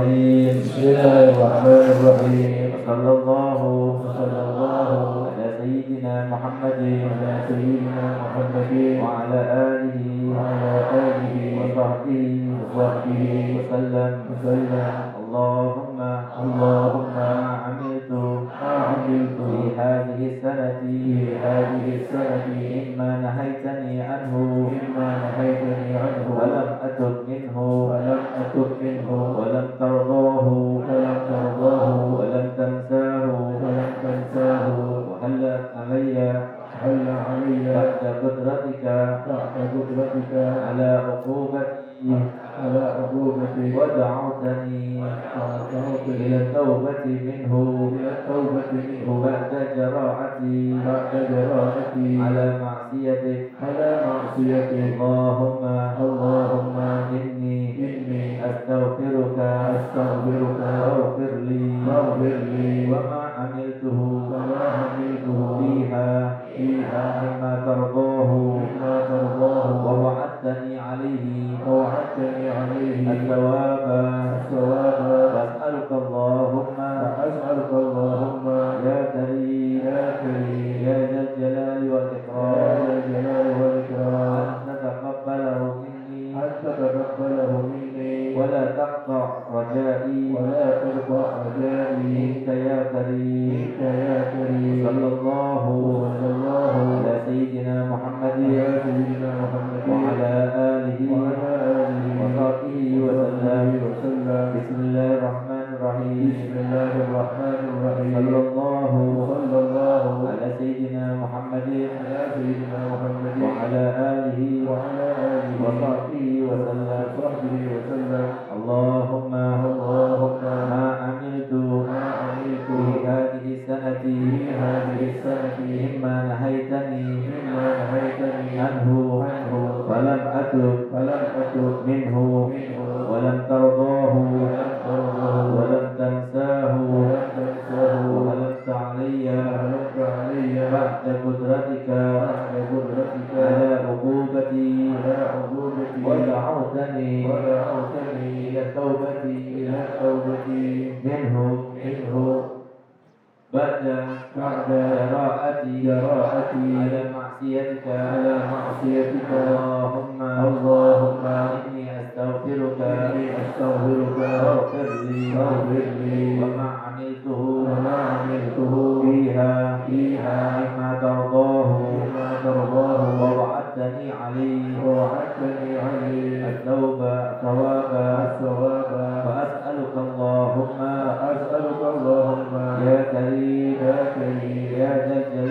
الرحيم. بسم الله الرحمن الرحيم. صلى الله وصلى الله على سيدنا محمد على سيدنا محمد وعلى آله وعلى آله وصحبه وصحبه وسلم. اللهم ما عملت في هذه السنة مما نهيتني عنه ولم أتب منه ولم ترضاه ولم تنساه وهل علي بعد قدرتك على عقوبتي ودعوتني إلى التوبة منه بعد جراءتي على معصيتك. اللهم إني أستغفرك فاغفر لي وما عملته فيها مما ترضاه ووعدتني عليه الثواب. وأسألك اللهم يا كريم يا ذا الجلال والإكرام أن تتقبله مني ولا تقطع رجائي منك يا كريم. صلى الله على سيدنا محمد وعلى آله وصحبه وسلم. بسم الله الرحمن الرحيم. صلى الله على سيدنا محمد وعلى آله وصحبه وسلم. اللهم ما عملت في هذه السنة مما نهيتني عنه فلم أتب منه ولم ترضاه ولم تنساه وهلكت علي بعد قدرتك على عقوبتي ودعوتني إلى التوبة منه بعد جراءتي على معصيتك. اللهم إني أستغفرك فاغفر لي وما عملته فيها مما ترضاه ووعدتني عليه الثواب. وأسألك اللهم يا كريم يا ذا